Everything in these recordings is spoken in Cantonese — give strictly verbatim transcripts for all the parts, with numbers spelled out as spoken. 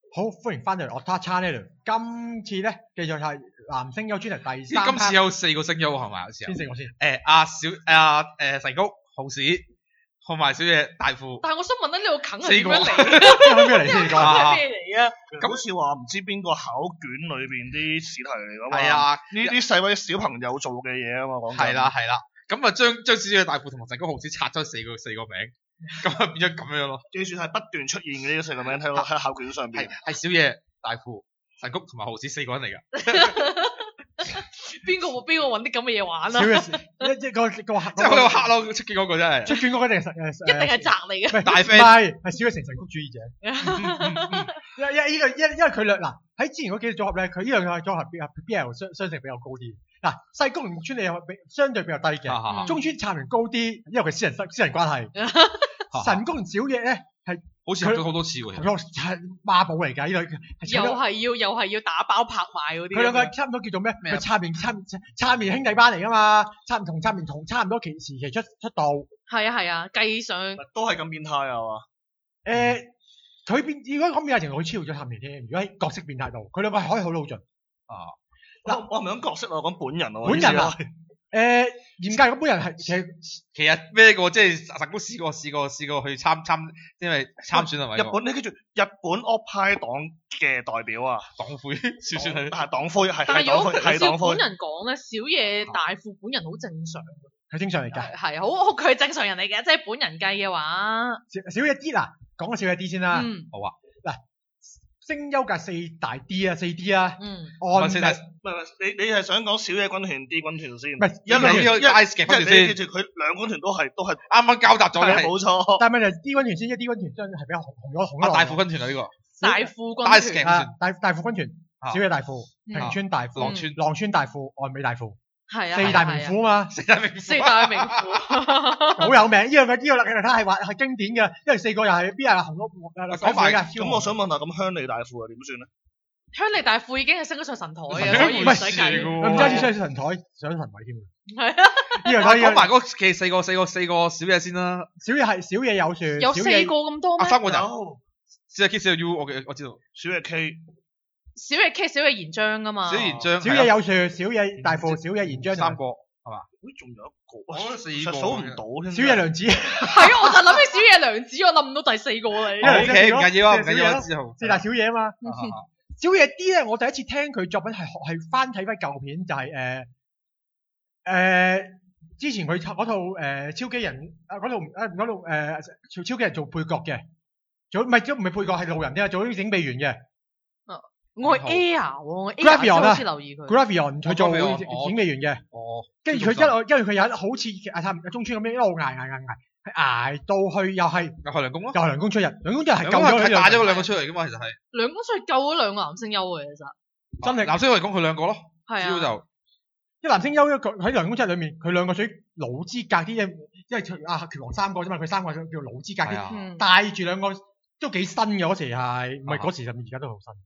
好歡迎翻到嚟 Otta Channel。今次咧繼續係男聲優專題第三 part。 今次有四個聲優係咪？好似先四個先。 誒阿小阿誒神谷、浩史同埋小野大輔。 但係我想問咧，呢個梗係四個點樣嚟嘅？ 咩嚟先？ 呢個梗係咩嚟啊？ 咁好似話唔知邊個考卷裏邊啲試題嚟㗎嘛？ 係啊， 呢啲細位小朋友做嘅嘢啊嘛，講緊係啦係啦，咁啊將將小野大輔同埋神谷浩史拆咗四個四個名，咁啊變咗咁樣咯。 記住係不斷出現嘅呢四個名，睇到喺考卷上邊。 係係小野大輔、神谷同埋浩史四個人嚟㗎。 邊個邊個揾啲咁嘅嘢玩小啊？ 嘅一一個個即係佢個黑咯，出卷嗰個真係。 出卷嗰個一定係實誒一定係宅嚟嘅。 唔係大 friend 唔係係小嘅成神谷主義者。因因因為因因為佢兩嗱喺之前嗰幾個組合咧，佢呢兩個組合比 B L 相相性比較高啲。嗱，西宮同木村你有比相對比較低嘅， 啊中村杉原高啲，因為佢私人私人關係。神宮同小野咧係好似合咗好多次喎。其實係孖寶嚟㗎，呢兩個又係要又係要打包拍賣嗰啲。 佢兩個差唔多叫做咩？ 咩啊佢差面差差面兄弟班嚟㗎嘛，差唔同差面同差唔多期時期出出道。 係啊係啊，計上都係咁變態啊嘛！ 誒，佢變如果講變態程度，佢超越咗差面添。如果喺角色變態度，佢兩個係可以好老盡。 啊，嗱，我唔係講角色啊，我講本人啊。 本人啊，誒嚴格嚟講，本人係其實其實咩個即係神谷試過試過試過去參參，因為參選係咪？ 日本你記住，日本惡派黨嘅代表啊， 黨魁算算係。 係黨魁，係但係如果係黨魁，係黨魁照本。人講咧，小野大輔本人好正常， 係正常嚟㗎。 係好好佢係正常人嚟嘅，即係本人計嘅話， 少少一啲啦，講個少一啲先啦。 嗯好啊。 聲優界四大 D 啊，四 D 啊， 嗯， 按先係唔係唔係，你你係想講小野軍團 D 軍團先？ 唔係因為呢個因為 ice 嘅因為軍團先你記住佢兩軍團都係都係啱啱交集咗嘅係冇錯。 但係問題 D 軍團先，因為 D 軍團真係比較紅紅咗紅咗。 啊大輔軍團啊呢個。 大輔軍 ice 團嘅啊大大輔軍團， 啊小野大輔、 嗯平川大輔、 浪川浪川大輔、岸美大輔， 係啊， 四大名係啊輔啊嘛， 四大名四大名輔， 好有名。呢個呢個啦，睇係話係經典嘅，因為四個又係邊係紅咗誒講埋㗎。 咁我想問下，咁香利大輔啊點算咧？ 香利大輔已經係升咗上神台嘅， 唔係所以唔使唔係計。 唔單止上神台，上神位添。 係啊， 呢個可以講埋嗰其實四個四個四個小嘢先啦。 小野係小野有樹， 有四小野個咁多咩？ 啊三個人， 有小野 K 小野 U 我嘅我知道。 小野 K， 小野 K、小野賢章噶嘛？ 小野賢章小野有樹，小野大輔，小野賢章， 三個係嘛？ 咦仲有一個， 我覺得四其個實數唔到添。 小野良子， 係啊，我就諗起小野良子，我諗唔到第四個啦。已經 O K 唔緊要啊，唔緊要啊， 小野咯之後四大小野啊嘛。 啊啊小野 D 咧，我第一次聽佢作品係係翻睇翻舊片，就係誒誒之前佢嗰套誒、呃、超機人啊嗰套誒嗰套誒超超機人做配角嘅，做唔係即唔係配角係路人啫，做啲整備員嘅我係 Air 喎，我 Air Gravion 啊好似留意佢。 Gravion 佢做 Gravion， 整哦備員嘅， 哦， 跟住佢一路因為佢有一好似阿探中村咁樣一路捱捱捱捱，係捱到去又係又係梁公咯。 又係涼宮出日，涼宮出日係咁救咗呢兩個係打咗嗰兩個出嚟噶嘛，其實係。 兩公出去救咗兩個男聲優嘅，其實真係男聲嚟講佢兩個咯， 係啊。 主要就一男聲優一個喺涼宮出日裏面，佢兩個屬於老資格啲嘅，因為佢啊拳王三個啫嘛，佢三個叫老資格啲。 係啊。 嗯， 帶住兩個都幾新嘅嗰時係，唔係嗰時就而家都好新。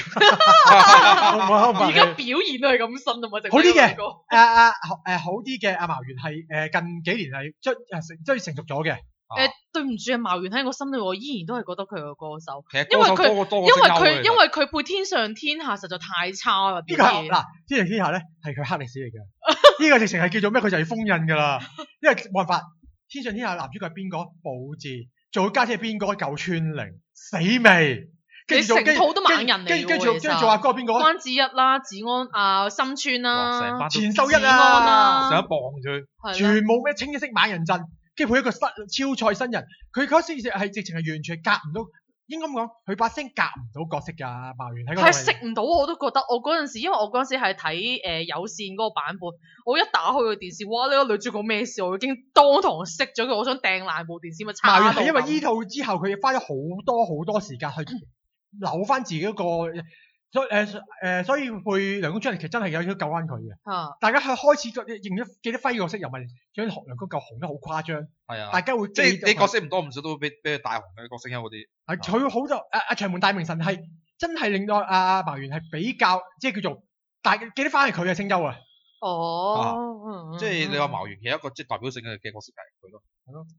而家表現都係咁新啊嘛， 好啲嘅誒誒誒誒好啲嘅阿茅原係誒近幾年係將誒成即係成熟咗嘅。 誒對唔住啊，茅原喺我心裏，我依然都係覺得佢係個歌手， 其實因為佢多過多因為過聲優嘅佢因為佢配天上天下實在太差啦， 呢個表現。 係嗱，天上天下咧係佢黑歷史嚟嘅。呢個直情係叫做咩？佢就要封印㗎啦。因為冇辦法，天上天下男主角係邊個？寶智，做家姐係邊個？舊川玲，死未？跟住做你成套都猛人嚟跟住跟住喎其實做跟住做阿哥邊個？ 關智一啦、子安啊、深川哇成啦班， 前秀一子安啊！ 啊上一磅啫。 係啦全部咩清一色猛人陣，跟住配一個新超賽新人，佢嗰時係直情係完全係夾唔到，應該咁講，佢把聲夾唔到角色㗎。茅原喺嗰度係食唔到，我都覺得我嗰陣時，因為我嗰陣時係睇誒有線嗰個版本，我一打開個電視，哇！呢個女主角咩事？我已經當堂熄咗佢，我想掟爛部電視咪差到茅原係因為咁依套之後，佢花咗好多好多時間去扭翻自己嗰個，所以誒誒，所以配涼宮春日其實真係有少救翻佢嘅。 嚇。 大家係開始認咗記得輝個色，又咪將涼宮夠紅得好誇張， 係啊。 大家會即係你角色唔多唔少都會俾俾佢大紅嘅角色優嗰啲。 係佢好就誒阿長門大明神係真係令到阿阿茅原係比較即係叫做大記得翻係佢嘅聲優啊。 哦，嗯即係你話茅原其實一個即係代表性嘅嘅角色係佢咯。 係咯。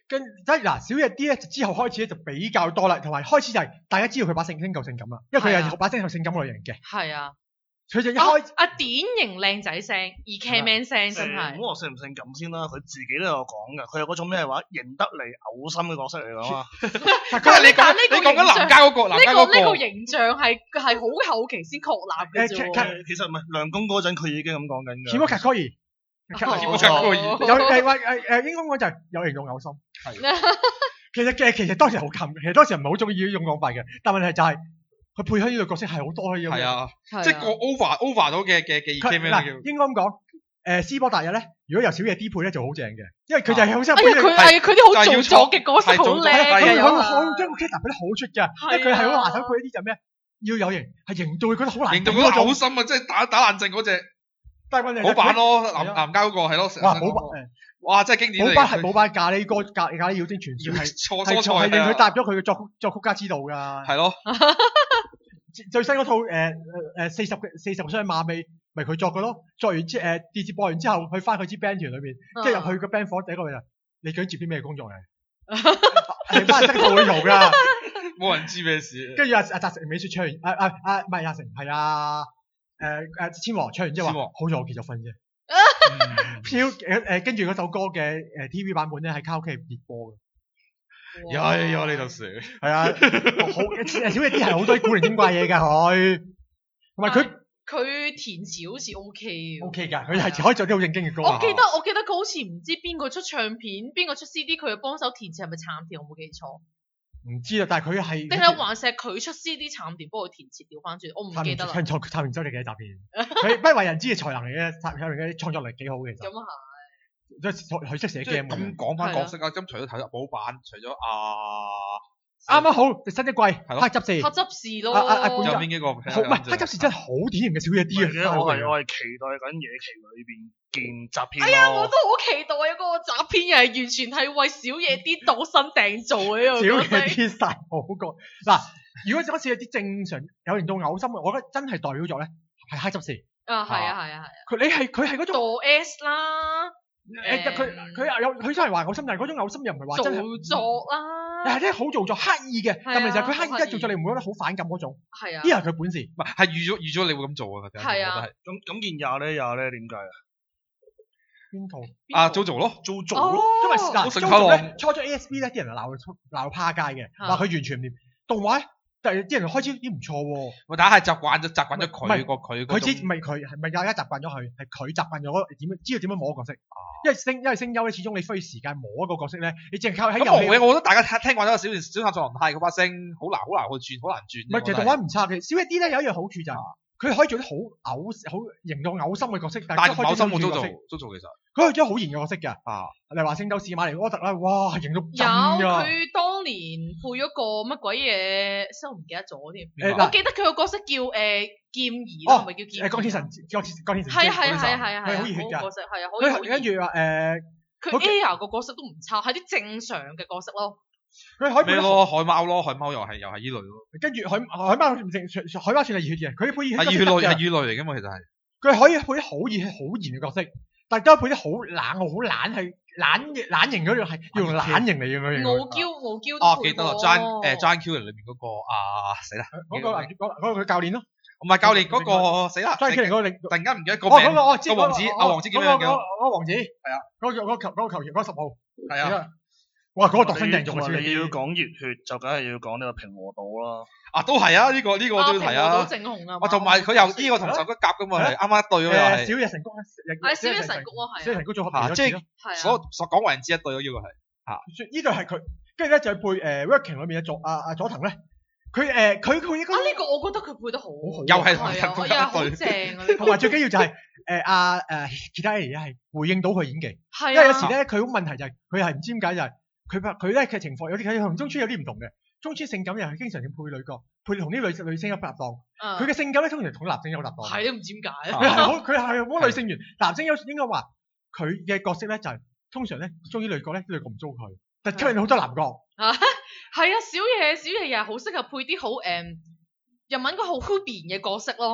跟即係嗱，小野 D 咧之後開始咧就比較多啦，同埋開始就係大家知道佢把聲聲夠性感啦，因為佢係把聲係性感類型嘅， 係啊， 佢就一啊開啊典型靚仔聲，而 can man 聲真誒唔係。 好話性唔性感先啦，佢自己都有講嘅，佢有嗰種咩話認得嚟嘔心嘅角色嚟㗎嘛。 但但係你佢講呢個你講緊形象男家嗰個，男呢家嗰個個呢個形象係係好後期先確立嘅啫誒喎。 誒其實唔係梁公嗰陣，佢已經咁講緊㗎。 Kimo Kakoi 哦冇錯嗰個有誒話誒誒應該講就係有形容嘔心。其實嘅其實當時好冚，其實當時唔係好中意呢種講法嘅，但問題就係佢配合呢個角色係好多呢種。 係啊， 係啊即係個 over over 到嘅嘅嘅 E 佢 K 咩嗱叫？ 應該咁講，誒斯波達日咧，如果由小野 D 配咧就好正嘅，因為佢就係好適合哎呀， 配呢個佢係佢啲好做作嘅角色好靚係啊，佢嘅，有佢啊佢將個 character 配得好出㗎，因為佢係好拿手配一啲就係咩？要有型，係型到佢覺得好難型到嗰個頂嗰種嘔心啊！即係打打冷靜嗰只但係問題係好版咯， 係啊男男家嗰個係咯，成日哇！ 都冇版誒， 哇！真係經典嚟冇嘅。 版係冇版咖喱歌咖咖喱妖精傳說係錯係蔬菜係令佢係啊踏入咗佢嘅作曲作曲家之道㗎。 係咯， 最新嗰套誒誒誒四十嘅四十個雙馬尾，咪佢作嘅咯。作完之誒電視播完之後，去翻佢支 band 團裏邊， 嗯即係入去個 band 房第一個就你究竟接啲咩工作嚟？係翻真係會做㗎。 冇人知咩事。 跟住阿阿澤成美雪唱完，啊啊啊唔係阿成係啊誒誒千和唱完之後話千和好在我結咗婚啫。 嗯飄誒誒跟住嗰首歌嘅誒 T V 版本咧喺卡拉 OK 熱播嘅。 呀呀！呢度蛇。 係啊，好誒小野 D 係好多啲古靈精怪嘢㗎佢，同埋佢佢填詞好似 O K 嘅。 O K 㗎，佢係可以做啲好正經嘅歌啊。 我記得我記得佢好似唔知邊個出唱片，邊個出 C D，佢又幫手填詞，係咪橙田？我冇記錯， 唔知啊，但係佢係定係還是係佢出 C D 橙田幫佢填詞調翻轉？我唔記得啦。 唱創探完周力嘅一集片，佢不為人知嘅才能嚟嘅，探探完嘅創作力幾好嘅其實， 咁啊即係佢識寫即係 game 咁嘅。 講翻角色啊，咁除咗睇寶版，除咗啊啱啱好新一季咯黑執事， 係，黑執事咯。 啊啊啊管家有邊幾個？ 好唔係黑執事真係好典型嘅小野 D 唔係嘅， 啊！ 我係我係期待緊野崎裏邊見集片哎呀，我咯。 都好期待啊！嗰個集片又係完全係為小野啲度身訂做嘅呢個角色小野 D 晒好過嗱，如果嗰次有啲正常有型到嘔心嘅，我覺得真係代表作咧係黑執事。 啊，係啊，係啊，係啊， 佢你係佢係嗰種度 S 啦， 誒佢佢又有佢真係話嘔心，但係嗰種嘔心又唔係話做真係。 作啦， 係啲好做作，刻意嘅，但係其實佢刻意好一做作，你唔會覺得好反感嗰種， 係啊呢，係佢本事。 唔係係預咗預咗你會咁做啊！ 係啊我覺得係咁咁件廿咧廿咧點解啊？ 邊套？ 啊 JoJo 咯做哦做因為嗱好成口 JoJo 浪咧，初咗 A S B 咧，啲人就鬧佢出鬧佢趴街嘅， 啊話佢完全唔掂。動畫咧，但係啲人開始咦唔錯喎。 我大家係習慣咗習慣咗唔係佢個佢佢知嗰種唔係佢係咪大家習慣咗佢，係佢習慣咗嗰點樣知道點樣摸個角色。因為聲因為聲優咧，始終你需要時間摸一個角色咧，你淨係靠喺遊戲。 咁冇嘅，我覺得大家聽聽慣咗小小小夏作人泰嗰把聲好難好難去轉，好難轉。 唔係，其實動畫唔差嘅。小一啲咧有一樣好處就係佢可以做啲好嘔好型到嘔心嘅角色，但但係係都可以唔係好心冇做到角色 JoJo JoJo 其實佢係做好型嘅角色㗎。 啊， 你話聖鬥士馬尼柯特啦，哇，型到有震㗎。 佢當年配咗個乜鬼嘢，真係我唔記得咗添。 誒嗱， 我記得佢個角色叫誒劍兒啦， 哦係咪叫劍兒？ 誒鋼鐵神，鋼鐵鋼鐵神。 係啊係啊係啊係啊係啊， 佢好熱血㗎。 嗰個角色係啊，好佢好跟住話誒， 佢好 Air 個角色都唔差，係啲正常嘅角色咯。 佢可以配得好。 咩咯？海貓咯，海貓又係又係依類咯， 跟住海海貓唔正，海貓算係熱血嘅，佢配熱血係熱血類係係依類嚟㗎嘛，其實係。 佢可以配啲好熱血、好燃嘅角色，但係都配啲好冷、好懶係懶懶型嗰種係要用懶型嚟嘅嗰傲嬌傲嬌哦， 都配記得啦過 ，Giant 誒 Giant Killer 裏面嗰個啊死啦， 嗰個男主嗰嗰個佢教練咯， 唔係教練嗰個死啦， Giant Killer 嗰個領突然間唔記得個哦名， 嗰個我知個王子阿王子叫咩嗰個叫？ 嗰個王子係啊，嗰個嗰個球嗰個球員嗰個十號係啊， 哇嗰個度身訂做嘅小同埋你要野 D 講熱血，就梗係要講呢個平和島啦。 啊都係啊，呢個呢個我都要提啊啊，正紅啊， 哇同埋佢又呢個同手骨夾㗎嘛，係啱啱一對咯又誒係， 小野神谷係小野神谷咯，係啊小野神谷組合啊即係咯， 係啊， 所所講為人知一對咯，呢個係。 呢對係佢，跟住咧就係配誒 Working 裏面嘅佐阿阿佐藤咧，佢誒佢佢應該啊呢個我覺得佢配得好好好又係同係啊， 同又係好一對正啊！呢個同埋最緊要就係誒阿誒其他 A 係回應到佢演技。 係啊， 因為有時咧，佢好問題就係佢係唔知點解就係佢拍佢咧嘅情況有啲佢同中村有啲唔同嘅。中村性感又係經常性配女角，配同啲女女星一搭檔。佢佢嘅性感咧通常同男星有搭檔。 係都唔知點解佢係好佢係好女性緣，男星有應該話佢嘅角色咧就係通常咧中意女角咧啲女角唔中佢，但吸引好多男角。 啊，係啊，小野小野又係好適合配啲好誒日文嗰好 Hubi 嘅角色咯。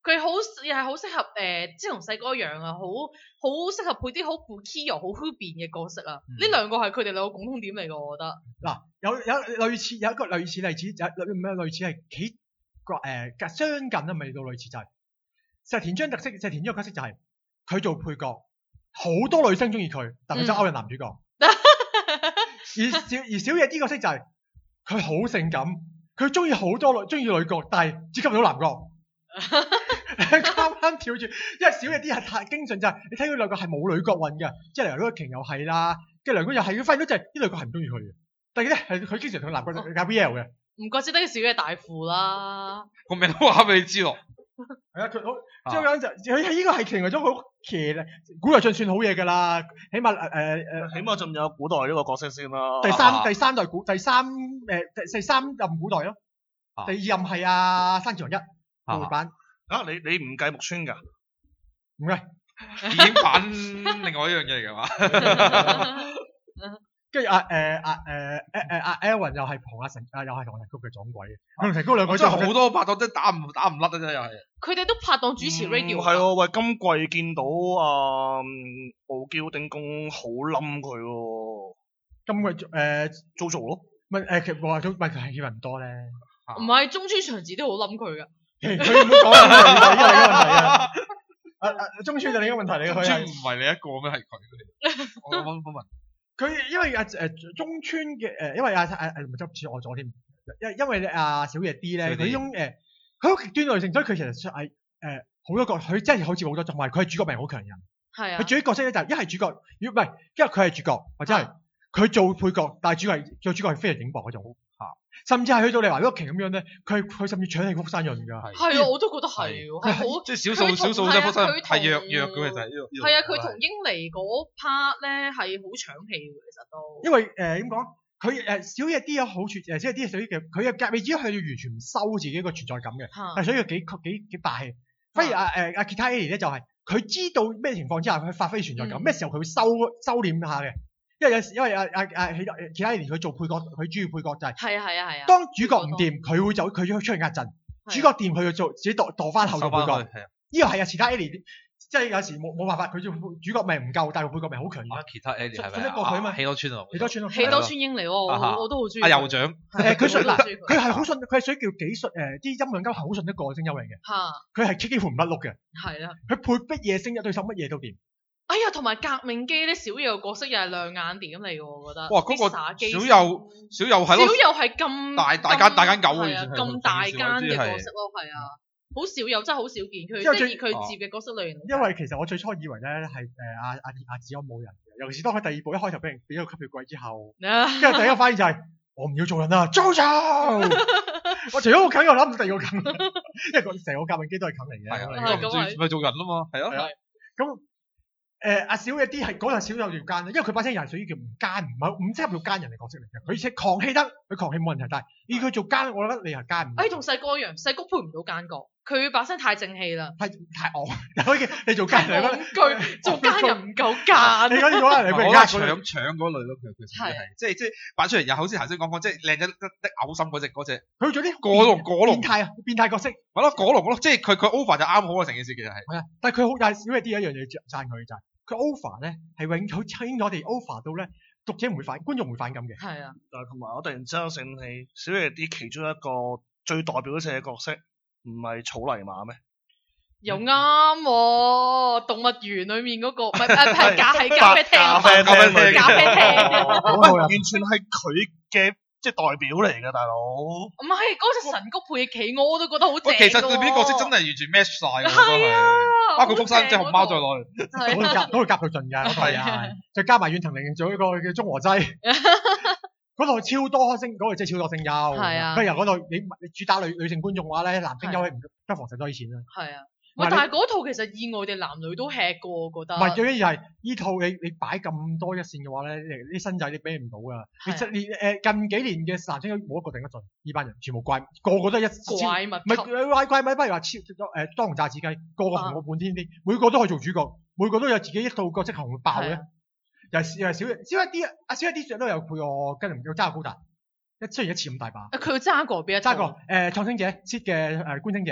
佢好又係好適合誒、呃，即係同細哥一樣啊，好好適合配啲好 Bukio 好 Hubi 嘅角色啊。呢、嗯、兩個係佢哋兩個共通點嚟㗎，我覺得。嗱， 有有類似有一個類似例子，有咩類似係幾個誒相近啊？未到類似就係、是、石田章特色，石田呢個角色就係、是、佢做配角，好多女生中意佢，但佢就勾引男主角。嗯、而小而小野啲角色就係佢好性感，佢中意好多女中意女角，但係接觸唔到男角。啱啱跳住，因為小野啲係太經常就係、是、你睇佢兩個係冇女角運嘅，即係梁國瓊又係啦，跟住梁公又係，佢發現到就係呢兩個係唔中意佢嘅。但係咧係佢經常同男角搞 B L 嘅。唔怪之得小野大富啦， 個名都話俾你知咯。 係啊，佢好即係咁就佢係呢個係成為咗好騎咧，古代進算好嘢㗎啦，起碼誒誒誒， 起碼仲有古代呢個角色先啦。 第三、啊、第三代古第三誒、呃、第第三任古代咯，啊、第二任係阿山田洋一復活版。 啊！你你唔計木村㗎？ 唔計， 電影版另外一樣嘢嚟㗎嘛。 跟住阿誒阿誒誒誒阿 Elvin 又係同阿神啊，又係同阿神谷嘅撞鬼嘅。同神谷兩個真係好多拍檔，真打唔打唔甩啊！真係又係。佢哋都拍檔主持 radio。 係喎，喂！今季見到啊傲嬌丁公好冧佢喎。 今季誒 JoJo 咯。 咪誒其實話咗咪係人多咧。 唔係中村祥子都好冧佢㗎。 佢唔好講啊！呢個係一個問題啊！啊啊中村就另一個問題嚟嘅，佢唔係你一個咩？係佢。我問問問。 佢因為阿誒中村嘅誒，因為阿阿誒唔係執似我咗添，因因為阿小野 D 咧，佢呢種誒，佢好極端類型，所以佢其實係誒好多角，佢真係好似好多，同埋佢係主角命好強人。係啊。佢主角角色咧就係一係主角，如果唔係，因為佢係主角，或者係佢做配角，但係主角係做主角係非常影薄嗰種。甚至係去到你話洛奇咁樣咧，佢佢甚至搶起福山潤㗎。 係啊，我都覺得係，係好即係少數少數啫，福山係弱弱嘅其實。 係啊，佢同英尼嗰 part 咧係好搶戲嘅，其實都。 因為誒點講？佢誒小野 D 有好處，誒小野 D 有小野嘅，佢嘅格未至於係要完全唔收自己個存在感嘅，係所以佢幾幾幾霸氣。反而阿誒阿吉他 A 咧就係佢知道咩情況之下佢發揮存在感，咩時候佢會收收斂下嘅。因為有時因為阿阿阿其其他年佢做配角，佢主要配角就係係啊係啊係啊。當主角唔掂，佢會走，佢要出去壓陣；主角掂，佢要做自己墮墮翻後做配角。呢個係啊，其他 Ellie 即係有時冇冇辦法，佢做主角命唔夠，但係配角命好強嘅。 其他 Ellie 係咪？ 信得過佢啊嘛？ 喜多川啊， 喜多川咯， 喜多川英嚟喎，我我都好中意。 阿酋長誒，佢信嗱，佢係好信，佢係屬於叫幾信誒啲音量交係好信得過嘅聲優嚟嘅。嚇！佢係幾乎唔甩碌嘅。係啊。佢配乜嘢聲一對手乜嘢都掂。哎呀，同埋革命機咧，小友角色又係亮眼點嚟嘅，我覺得。哇，嗰個小友小友係咯。 小友係咁大大間大間狗啊，咁大間嘅角色咯，係啊，好少有，真係好少見佢，即係以佢接嘅角色類型。 因為其實我最初以為咧係誒阿阿阿子安冇人嘅，尤其是當佢第二部一開頭俾人俾咗吸血鬼之後，跟住第一個反應就係我唔要做人啦，JoJo！我除咗個梗，我諗唔到第二個梗，因為個成個革命機都係梗嚟嘅。 係咁咪做人咯嘛，係啊。 咁。誒阿小野 D 係嗰陣小有條奸，因為佢把聲又係屬於叫唔奸，唔係唔適合做奸人嘅角色嚟嘅。佢且狂氣得，佢狂氣冇問題，但係要佢做奸，我覺得你係奸唔到。誒同細哥一樣，細哥配唔到奸角，佢把聲太正氣啦，太太惡。你做奸人， 佢做奸人唔夠奸。 你嗰啲講係你俾人搶搶嗰類咯，佢佢係即係即係擺出嚟又好似頭先講講，即係靚得得得嘔心嗰隻嗰隻。佢做啲果龍果龍變態啊，變態角色。係咯，果龍咯，即係佢佢 over 就啱好啊，成件事其實係。係啊，但係佢好，但係小野 D 一樣嘢讚佢就係。佢 over 咧係永好清我哋 over 到咧讀者唔會反，觀眾唔會反感嘅。係啊， 但係同埋我突然之間醒起，小野 D 其中一個最代表性嘅角色，唔係草泥馬咩？ 又啱喎，動物園裡面嗰個，唔係唔係咖係咖啡廳，咖啡廳，咖啡廳， 完全係佢嘅。即係代表嚟㗎，大佬。 唔係嗰隻神谷配企鵝，我都覺得好正。 其實對邊角色真係完全 match 曬㗎， 係啊， 包括福山即係熊貓在內， 都夾都會夾到盡㗎，係啊。再加埋遠藤玲做一個叫中和劑，嗰度超多聲，嗰度真係超多聲優。係啊。不如嗰度你你主打女女性觀眾嘅話咧，男聲優唔不妨使多啲錢啦。係啊。 但係嗰套其實意外地男女都吃過，我覺得。 唔係，最緊要係呢套你你擺咁多一線嘅話咧，啲新仔你俾唔到㗎。你你誒近幾年嘅男星冇一個頂得順，呢班人全部怪，個個都係一怪物。唔係怪怪物，不如話超誒當紅炸子雞，個個紅過半天啲，每個都可以做主角，每個都有自己一套角色紅爆嘅。又係又係少少一啲，阿少一啲都有配我跟唔到揸高達，一雖然一次咁大把。 佢揸過邊一？ 揸過誒創星者 set 嘅誒觀星者。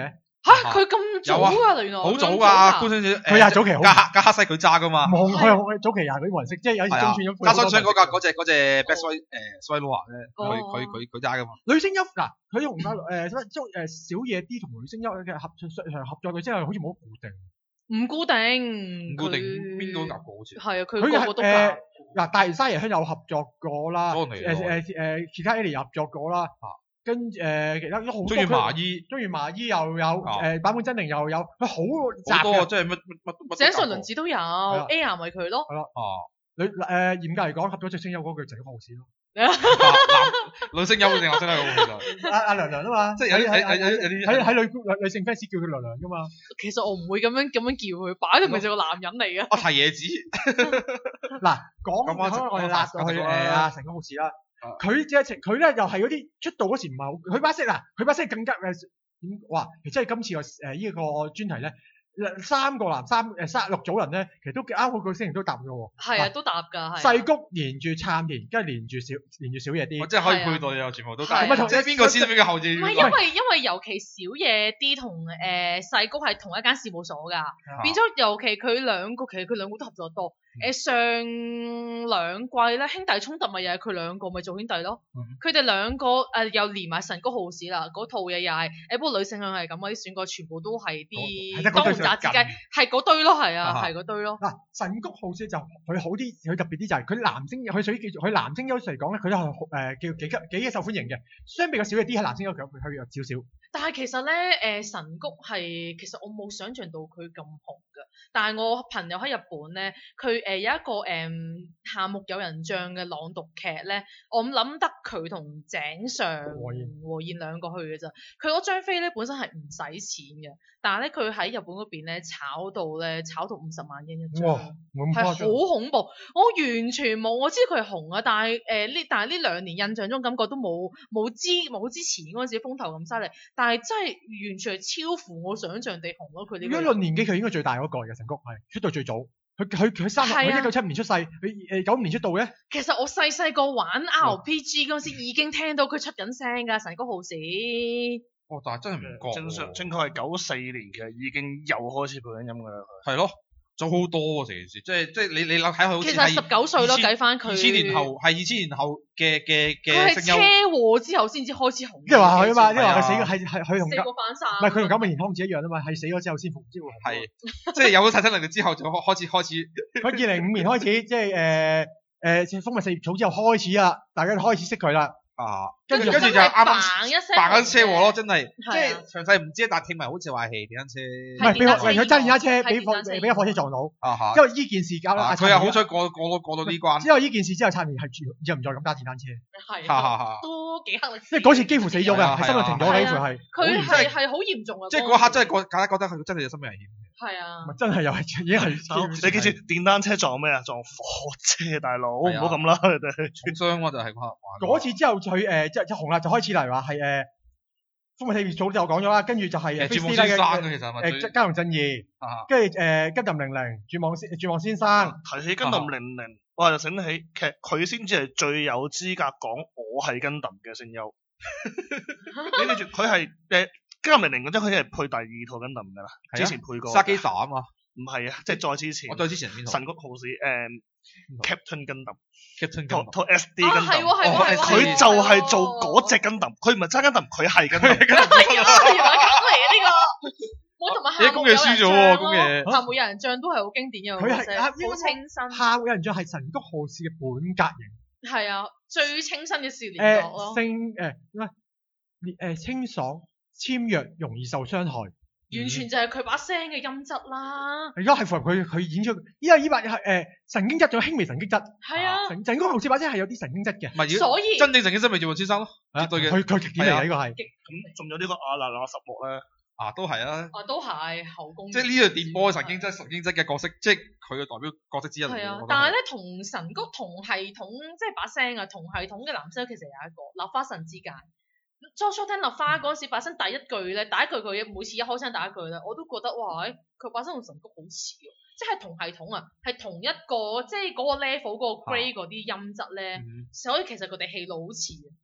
吓，佢咁早啊，原來好早噶，官宣佢係早期好加加黑西佢揸噶嘛。 冇，佢係早期廿幾冇人識，即係有時中串咗。 加新上嗰架嗰隻嗰隻 Best 誒 Swallow 咧，佢佢佢佢揸噶嘛。 女聲優嗱，佢同阿誒誒小野 D 同女聲優嘅合合作嘅，即係好似冇固定。 唔固定， 唔固定邊個夾過好似？ 係啊，佢個個都夾。 嗱，大元沙耶香有合作過啦，誒誒誒，其他 A 合作過啦，跟誒其他都好多。中意麻衣，中意麻衣又有，誒坂本真绫又有，佢好雜嘅， 即係乜乜乜。 井上倫子都有 ，A 咪佢咯。 係咯，哦，女誒嚴格嚟講，合咗隻聲優嗰句就係好事咯。 女聲優定我真係好其實。 阿阿娘娘啊嘛，即係有有有有啲喺喺女女性 fans 叫佢娘娘噶嘛。 其實我唔會咁樣咁樣叫佢，擺到明就個男人嚟嘅。 我提椰子。 嗱，講可能我哋辣落去誒阿神宮浩史啦。佢只係佢咧又係嗰啲出道嗰時唔係好，佢把聲嗱，佢把聲更加誒點哇！其實係今次個誒呢個專題咧。三個男三誒三六組人咧，其實都啱好個聲型都搭嘅喎。 係啊，都搭㗎。 細谷連住撐田，跟住連住小連住小野啲。 即係可以配對啊，全部都搭。即係邊個先邊個後先？ 唔係因為因為尤其小野啲同誒細谷係同一間事務所㗎，變咗尤其佢兩個其實佢兩個都合作多。誒上兩季咧兄弟衝突咪又係佢兩個咪做兄弟咯。佢哋兩個誒又連埋神谷浩史啦，嗰套嘢又係誒不過女性向係咁嗰啲選角全部都係啲。炸子雞係嗰堆咯，係啊，係嗰堆咯。 嗱，神谷浩史就佢好啲，佢特別啲就係佢男星，佢屬於叫做佢男星優嚟講咧，佢都係誒叫幾級幾受歡迎嘅。相比較少嘅啲係男星優佢佢弱少少。 但係其實咧，誒、呃、神谷係其實我冇想象到佢咁紅㗎。但係我朋友喺日本咧，佢誒、呃、有一個誒夏目友人帳嘅朗讀劇咧，我諗得佢同井上和彥兩個去嘅咋。佢嗰張飛咧本身係唔使錢嘅，但係咧佢喺日本嗰邊咧炒到咧炒到五十萬英一張，係好恐怖。我完全冇，我知佢係紅啊，但係誒呢但係呢兩年印象中感覺都冇冇之冇之前嗰陣時風頭咁犀利。但係真係完全係超乎我想象地紅咯！佢呢個如果論年紀，佢應該最大嗰個嘅神谷係出道最早，佢佢佢三佢一九七五年出世，佢誒九五年出道嘅。 其實我細細個玩 R P G 嗰陣時已經聽到佢出緊聲㗎，神谷浩史。 哦，但係真係唔覺。 正常正確係九四年其實已經又開始配緊音㗎啦。 係咯。早好多成件事，即係即係你你諗睇佢好似其實十九歲咯，計翻佢二千年後係二千年後嘅嘅嘅。 佢係車禍之後先至開始紅。 即係話佢啊嘛，即係話佢死係係佢同四個反殺。 唔係佢同九尾連康子一樣啊嘛，係死咗之後先復之紅。 係，即係有咗晒新能力之後就開始開始。 佢二零五年開始，即係誒誒，蜂蜜四葉草之後開始啦，大家開始識佢啦。 啊， 跟住跟住就啱啱嘭一聲嘭緊車禍咯，真係，即係詳細唔知，但係聽聞好似話係電單車， 唔係俾佢揸電單車俾火俾架火車撞到，因為呢件事搞到佢又好彩過過到過到呢關， 之後呢件事之後，差年係以後唔再咁揸電單車， 係，都幾黑歷史， 即係嗰次幾乎死咗㗎，係心臟停咗幾乎係， 佢係係好嚴重啊， 即係嗰刻真係覺大家覺得佢真係有生命危險。 係啊， 真係又係已經係， 你記住電單車撞咩啊？撞火車，大佬唔好咁啦，你哋重傷喎就係嗰次之後佢誒即即紅啦，就開始嚟話係誒蜂蜜四葉草就講咗啦，跟住就係誒絕望先生嘅其實係誒加藤正義，跟住誒吉林零零絕望先絕望先生。 提起吉林零零，我就醒起其實佢先至係最有資格講我係吉林嘅聲優。你記住佢係誒。吉林零零嗰陣佢係配第二套吉林㗎啦，之前配過沙基薩啊嘛， 唔係啊，即係再之前， 我再之前邊套？ 神谷浩史誒 Captain Gundam，Captain Gundam， 套 S D Gundam， 係喎係喎， 佢就係做嗰隻 Gundam，佢唔係揸 Gundam，佢係 Gundam。 係啊，原來咁嚟嘅呢個，我同埋夏目友人帳咯，夏目友人帳都係好經典嘅， 佢係好清新。 夏目友人帳係神谷浩史嘅本格型， 係啊，最清新嘅少年角咯。 聲誒誒清爽。簽約容易受傷害， 完全就係佢把聲嘅音質啦。 而家係符合佢佢演出，因為呢把係誒神經質仲有輕微神經質。 係啊， 神神谷浩史把聲係有啲神經質嘅。 所以真正神經質咪絕望先生咯，絕對嘅。 佢佢極點嚟嘅呢個係。 咁仲有呢個阿娜娜十木咧， 啊都係啊。 啊都係後宮。即係呢個電波神經質神經質嘅角色，即係佢嘅代表角色之一嚟嘅。 係啊，但係咧同神谷同系統，即係把聲啊同系統嘅男聲其實有一個立花神之介。初初聽立花嗰陣時，把聲第一句咧，第一句佢每次一開聲第一句咧，我都覺得哇，佢把聲同神谷好似喎，即係同系統啊，係同一個即係嗰個 level 嗰個 grade 嗰啲音質咧，啊、所以其實佢哋戲路好似。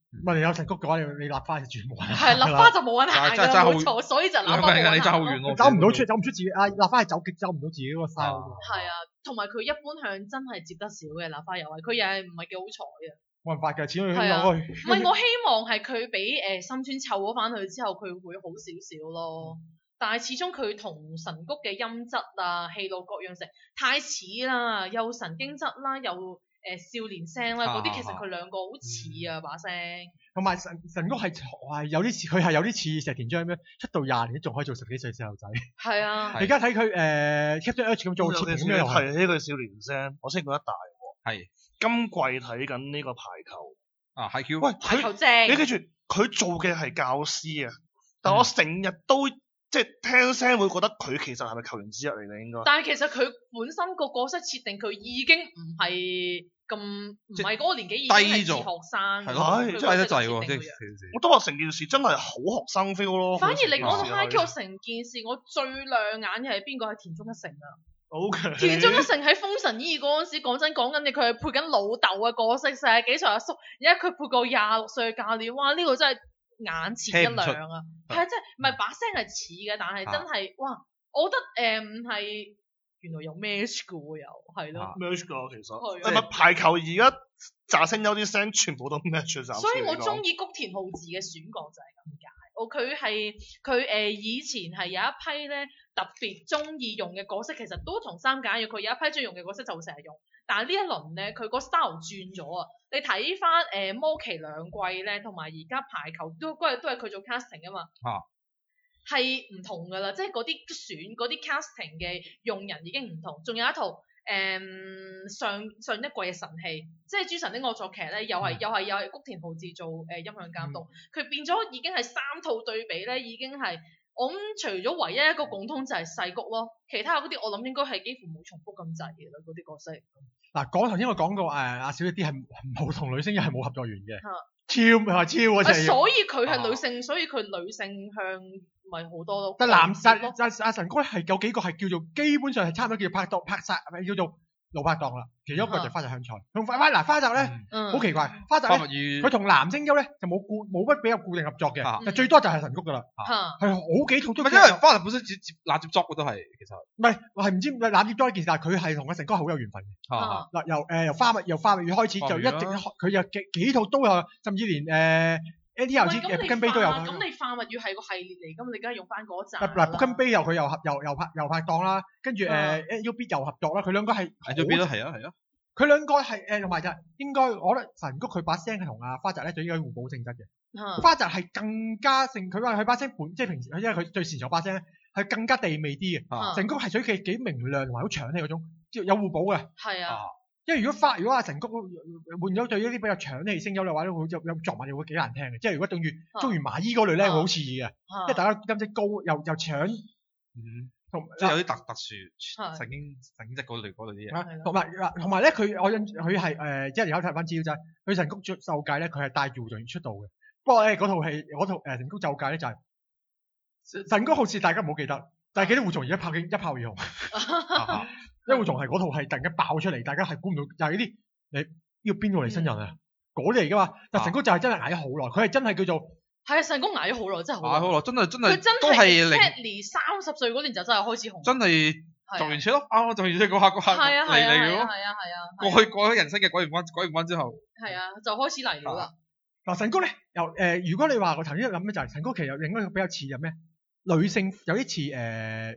唔係你有神谷嘅話，你你立花就絕冇人係立花就冇人行㗎啦，冇錯，所以就立花冇人行。 你爭好遠咯， 走唔到出，走唔出自己啊！立花係走極走唔到自己嗰個 style。 係啊，同埋佢一般向真係接得少嘅立花又係，佢又係唔係幾好彩啊！ 冇辦法㗎，始終係啊， 唔係我希望係佢俾誒深川湊咗翻去之後，佢會好少少咯。但係始終佢同神谷嘅音質啊、戲路各樣成太似啦，又神經質啦，又〜誒少年聲啦，嗰啲其實佢兩個好似啊把聲。 同埋神神谷係係有啲似，佢係有啲似石田彰咁樣，出道廿年都仲可以做十幾歲細路仔。係啊， 你而家睇佢誒 Captain H 咁做，似咁樣係呢個少年聲，我先覺得大喎。 係今季睇緊呢個排球啊，係 Q。 喂， 排球正。 你記住，佢做嘅係教師啊，但我成日都。即係聽聲會覺得佢其實係咪球員之一嚟嘅應該？ 但係其實佢本身個角色設定佢已經唔係咁唔係嗰個年紀已經係自學生， 係咯，低得滯喎！即係我都話成件事真係好學生 feel 咯。 反而你講到 High Q 成件事，我最亮眼嘅係邊個？係田中一成啊！ O.K. 田中一成喺豐臣依嗰陣時，講真講緊嘅，佢係配緊老豆嘅角色，四十幾歲阿叔，而家佢配個廿六歲嘅教練，哇！呢、這個真係〜眼前一亮啊，係啊，即係唔係把聲係似嘅，但係真係、啊、哇，我覺得誒唔係原來有 match 嘅喎，又係咯 match 㗎其實，係咪排球而家炸聲有啲聲全部都 match 咗？ 所以我中意谷田浩治嘅選角就係咁解，我佢係佢誒以前係有一批咧特別中意用嘅角色，其實都同三揀嘅，佢有一批中意用嘅角色就會成日用。但係呢一輪咧，佢個 style 轉咗啊！你睇翻誒魔奇兩季咧，同埋而家排球都嗰日都係佢做 casting 啊嘛，係唔同㗎啦，即係嗰啲選嗰啲 casting 嘅用人已經唔同。仲有一套誒、嗯、上上一季嘅神器，即係《諸神的惡作劇》咧，又係、嗯、又係又係谷田浩治做誒、呃、音響監督，佢、嗯、變咗已經係三套對比咧，已經係我諗除咗唯一一個共通就係細谷咯，其他嗰啲我諗應該係幾乎冇重複咁滯嘅啦，嗰啲角色。 嗱，講頭先我講過誒阿小一啲係冇同女星一係冇合作員嘅，超係超啊！真係。 所以佢係女性，所以佢女性向咪好多咯。 但男但阿神哥咧係有幾個係叫做基本上係差唔多叫做拍檔拍曬，係咪叫做老拍檔啦？其中一個就係花澤香菜，同花花嗱花澤咧好奇怪，花澤咧佢同男聲優咧就冇固冇乜比較固定合作嘅，就最多就係神谷噶啦，係好幾套都。 因為花澤本身接接攬接作嘅都係其實。唔係我係唔知攬接咗一件事，但係佢係同阿神哥好有緣分嘅。嗱由誒由花蜜由花蜜語開始就一直佢有幾幾套都有，甚至連誒 N T R 之嘅跟碑都有。 咁你花蜜語係個系列嚟，咁你梗係用翻嗰集。 嗱跟碑又佢又合又又拍又拍檔啦，跟住誒 U B 又合作啦，佢兩個係。 U B 都係啊係啊。 佢兩個係誒同埋就係應該，我覺得神谷佢把聲係同阿花澤咧就應該互補性質嘅。嗯、花澤係更加性，佢話佢把聲本即係平時，因為佢最擅長把聲咧係更加地味啲嘅。嗯、神谷係屬於佢幾明亮同埋好搶氣嗰種，有互補嘅。係啊，因為如果花如果阿神谷換咗對一啲比較搶氣聲優嘅話咧，會有有作文又會幾難聽嘅。即係如果對住中原麻衣嗰類咧，會好似嘅，因為大家音質高又又搶。嗯同即係有啲特特殊神經神經質嗰類嗰類啲嘢， 同埋同埋咧，佢我印佢係誒，即係而家睇翻資料就係，佢神谷咒戒咧，佢係帶住護盾出道嘅。不過咧嗰套戲嗰套誒神谷咒戒咧就係、是、神谷好似大家唔好記得，但係記得護盾而家拍嘅一炮而紅，因為護盾係嗰套係突然間爆出嚟，大家係估唔到，就係呢啲你要邊個嚟新人啊？嗰啲嚟噶嘛？但神谷就係真係捱咗好耐，佢係真係叫做。係啊，神谷捱咗好耐，真係捱好耐，真係真係。 佢真係 Teddy 三十歲嗰年就真係開始紅。 真係做完車咯，啱啱做完車嗰刻嗰刻嚟嚟嘅咯。 係啊係啊。 過去過咗人生嘅鬼門關，鬼門關之後。 係啊，就開始嚟咗啦。 嗱神谷咧，又誒，如果你話我頭先諗咧，就係神谷其實另一個比較似係咩？女性有啲似誒誒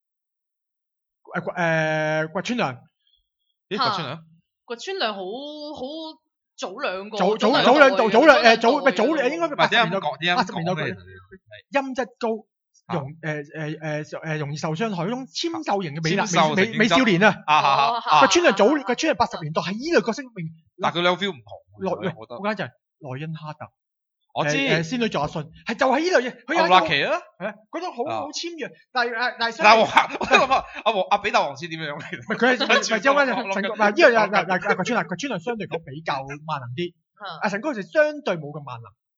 誒堀村良。 咦？堀村良？ 堀村良好好。早兩個， 早早早兩度，早兩誒早咪早應該八十年代講， 八十年代講，音質高，容誒誒誒誒容易受傷害嗰種纖瘦型嘅美美美少年啊！個村係早個村係八十年代係依類角色名， 嗱佢兩個 feel 唔同， 內嗰間就係內因哈特， 我知誒仙女座阿信係就係依類嘢，佢有阿奇啊， 係啊，嗰種好好纖弱，但係誒但係嗱我我諗下阿王阿比達王子點樣？唔係佢係咪係將間神神嗱依個又嗱嗱個村啊個村係相對講比較萬能啲，阿神哥就相對冇咁萬能。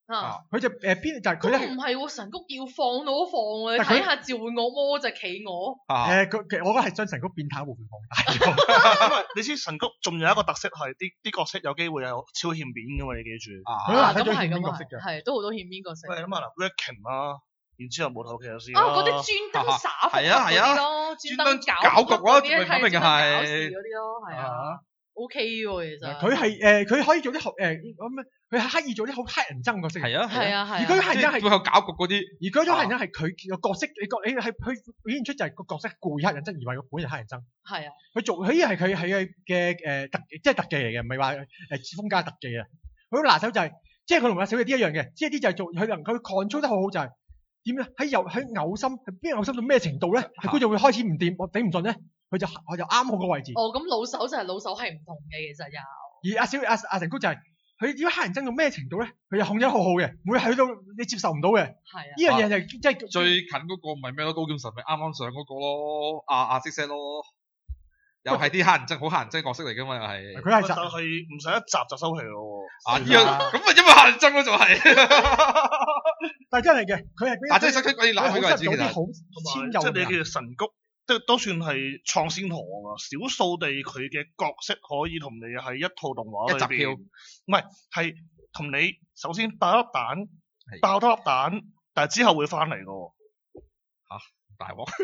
啊！ 佢就誒邊就係佢咧， 唔係喎，神谷要放都放啊！你睇下召喚惡魔就企鵝。 誒，佢其實我覺得係將神谷變態部分放大咗。 因為你知神谷仲有一個特色係啲啲角色有機會有超欠扁噶嘛，你記住。 啊，咁係咁啊，係都好多欠扁角色。 喂，諗下啦 ，Working 啦，然之後無頭騎士啊，嗰啲專登耍伏嗰啲咯，專登搞局嗰啲係專登搞事嗰啲咯，係啊。O K 喎，其實佢係誒，佢可以做啲好誒咁佢係刻意做啲好乞人憎角色。係啊係啊係。 而佢乞人憎係背後搞局嗰啲， 而嗰種乞人憎係佢個角色，你覺你係佢表現出就係個角色故意乞人憎，而為個本人乞人憎。係啊。佢做佢依係佢係嘅嘅誒特即係特技嚟嘅，唔係話誒風格特技啊。佢好拿手就係，即係佢同阿小野啲一樣嘅，即係啲就係做佢能佢 control 得好好就係點咧？喺又喺嘔心，邊嘔心到咩程度咧？係觀眾會開始唔掂，我頂唔順咧。佢就我就啱好個位置。 哦，咁老手就係老手係唔同嘅，其實有。 而阿小阿阿成谷就係佢點解黑人憎到咩程度咧？佢又控制得好好嘅，唔會去到你接受唔到嘅。係啊。呢樣嘢就即係最近嗰個唔係咩咯？刀劍神咪啱啱上嗰個咯，阿阿 Z 咯，又係啲黑人憎好黑人憎角色嚟噶嘛，又係。 佢係就係唔使一集就收皮咯。 啊，呢樣咁啊，因為黑人憎咯，就係。 但係真係嘅，佢係但係真係識嗰啲男嘅位置，其實好即係你叫做神谷。都都算係創先河啊！少數地佢嘅角色可以同你喺一套動畫裏邊，唔係係同你首先爆粒蛋，爆多粒蛋，但係之後會翻嚟噶嚇大鑊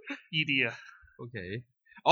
E D 啊 ，OK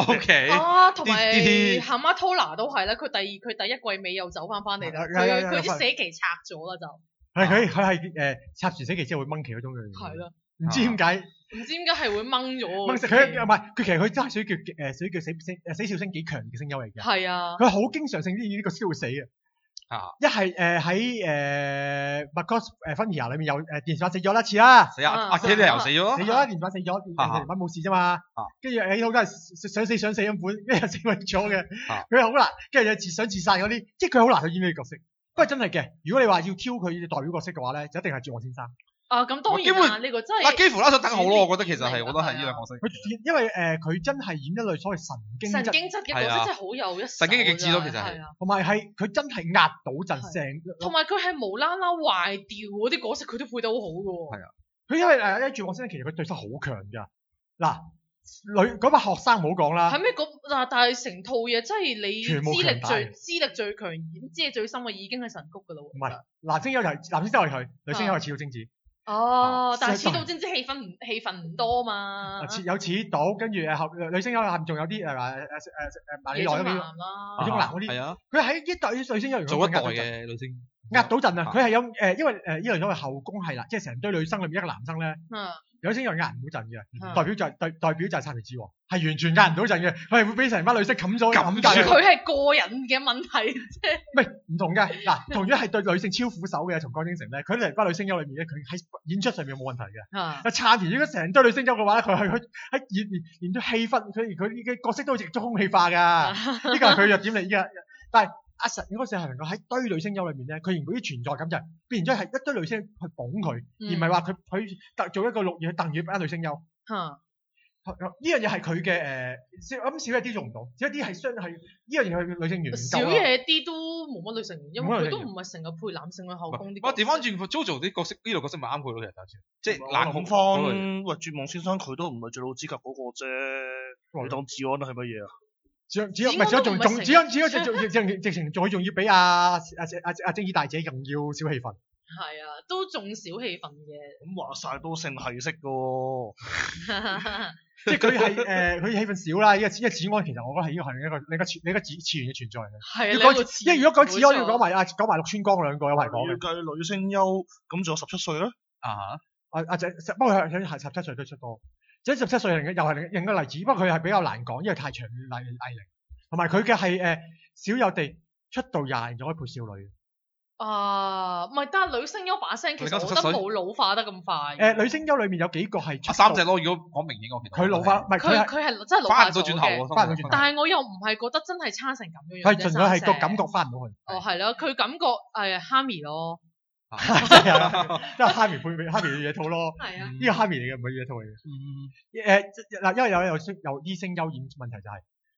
OK 啊，同埋蛤蟆 Tola 都係啦，佢第二佢第一季尾又走翻翻嚟啦，佢佢啲死期拆咗啦就係佢佢係誒插住死期之後會掹旗嗰種嘅， 係啦， 唔知點解。 唔知點解係會掹咗。 掹實佢唔係佢其實佢真係屬於叫誒屬於叫死死誒死笑聲幾強嘅聲優嚟嘅。係啊。佢好經常性呢呢個先會死嘅。啊。一係誒喺誒 Macross 誒 Frontier 裏面有誒電視版死咗一次啦。 死啊！阿 K 又死咗。 死咗啦！電視版死咗，電視版冇事啫嘛。啊。跟住誒好多係想死想死咁款，跟住死為咗嘅。啊。佢好難，跟住又自想自殺嗰啲，即係佢好難去演呢個角色。不過真係嘅，如果你話要挑佢代表角色嘅話咧，就一定係絕望先生。 啊，咁當然啦，呢個真係。 嗱，幾乎啦，想等好咯，我覺得其實係，我覺得係呢兩個角色。 佢因為誒，佢真係演一類所謂神經質。 神經質嘅角色真係好有一手。 神經嘅極致咯，其實係。 同埋係佢真係壓倒陣成。 同埋佢係無啦啦壞掉嗰啲角色，佢都配得好好嘅喎。 係啊，佢因為誒咧，絕望先生其實佢對手好強㗎。嗱，女嗰班學生唔好講啦。 係咩？嗱，但係成套嘢真係你資歷最資歷最強、演資歷最深嘅已經係神谷㗎啦喎。 唔係，男聲優就係男聲優係佢，女聲優係矢島晶子。 哦，但係始終真知氣氛唔氣氛唔多嘛。 有似到，跟住誒後女聲優下面仲有啲誒誒誒誒誒馬里奈嗰啲，野中男嗰啲。係啊。佢喺一代女聲優做一代嘅女聲。壓到陣啊！佢係有誒，因為誒呢類所謂後宮係啦，即係成堆女生裏面一個男生咧。嗯。有聲優壓唔到陣嘅，代表就係代代表就係杉田智和，係完全壓唔到陣嘅，佢係會俾成班女生冚咗冚住。 佢係個人嘅問題啫。 唔係唔同嘅，嗱，同樣係對女性超苦手嘅，從江京城咧，佢哋班女聲優裏面咧，佢喺演出上面冇問題嘅。啊。但杉田如果成堆女聲優嘅話咧，佢係佢喺演演演咗氣氛，佢佢嘅角色都好似中空氣化㗎，呢個係佢弱點嚟嘅。但係阿神嗰時係能夠喺堆女聲優裏面咧，佢仍嗰啲存在感就係變咗係一堆女聲去捧佢，而唔係話佢佢特做一個綠葉去鄧住班女聲優。嚇！呢樣嘢係佢嘅誒，咁少一啲做唔到，少一啲係相係呢樣嘢係女性緣唔夠。少嘢啲都冇乜女性緣，因為佢都唔係成日配男性嘅後宮啲。 我調翻轉 JoJo 啲角色，呢度角色咪啱佢咯，其實即係冷酷方。喂，絕望先生佢都唔係最老資格嗰個啫，你當治安係乜嘢啊？只只唔係仲仲只只只直直直情仲仲要比阿阿阿阿晶子大姐更要少氣氛。 係啊，都仲少氣氛嘅。 咁話晒都性係識嘅， 即係佢係誒，佢氣氛少啦。因為因為治安其實我覺得係呢個係一個你個你個次次元嘅存在嘅。係啊，因為如果講治安要講埋啊，講埋陸川光兩個有排講嘅。要計女聲優，咁仲有十七歲啦。 啊阿阿仔，不過佢係十七歲都出多。即係十七歲又係另一個例子，不過佢係比較難講，因為太長嘅藝藝齡，同埋佢嘅係誒少有地出道廿年就可以配少女。 啊，唔係，但係女聲優把聲其實我覺得冇老化得咁快。 誒，女聲優裏面有幾個係出三隻咯，如果講明顯我其實佢老化，唔係佢佢係真係老化咗嘅， 翻唔到轉頭。 但係我又唔係覺得真係差成咁樣樣。 係純粹係個感覺翻唔到去。 哦，係咯，佢感覺係哈咪咯。 係啊，即係哈咪配哈咪嘅嘢套咯。係啊，呢個哈咪嚟嘅，唔係嘢套嚟嘅。誒嗱，因為有有有啲聲優演問題就係